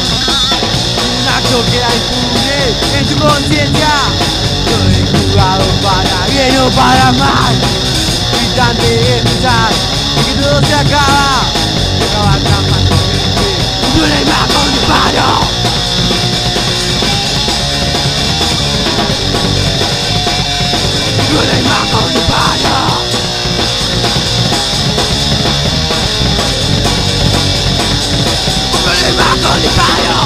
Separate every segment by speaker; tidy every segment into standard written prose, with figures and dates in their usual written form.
Speaker 1: Un acto queda impune en tu conciencia. Yo he jugado para bien o para mal. Gritante de escuchar que todo se acaba. Se acaba tramando una imagen con disparo. Una imagen con disparo. Una imagen con disparo.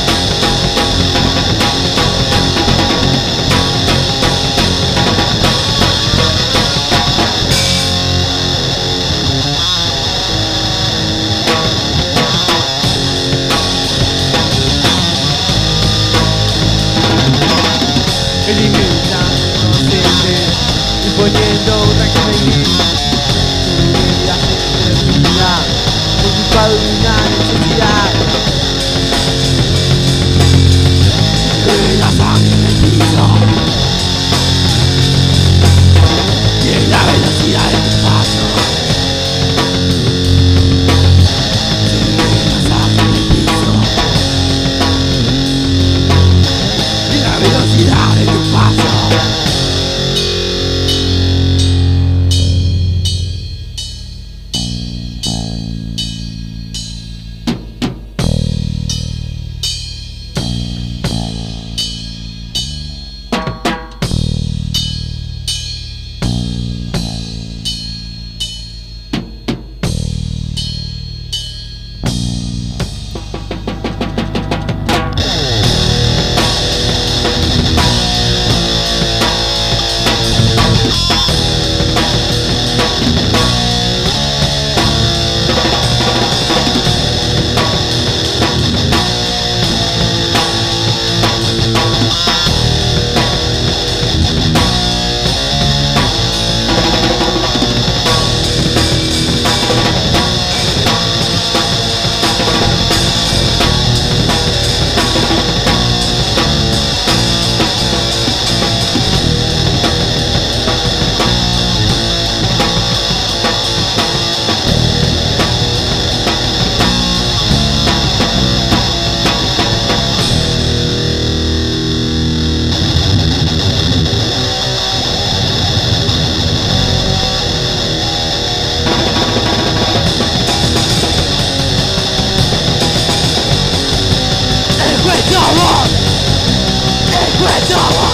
Speaker 1: Eliminando inocente, imponiendo un régimen tu vida se termina por culpa de una necesidad. En la sangre del piso y en la velocidad de tu paso. En la sangre del piso y en la velocidad de tu paso. Equitable!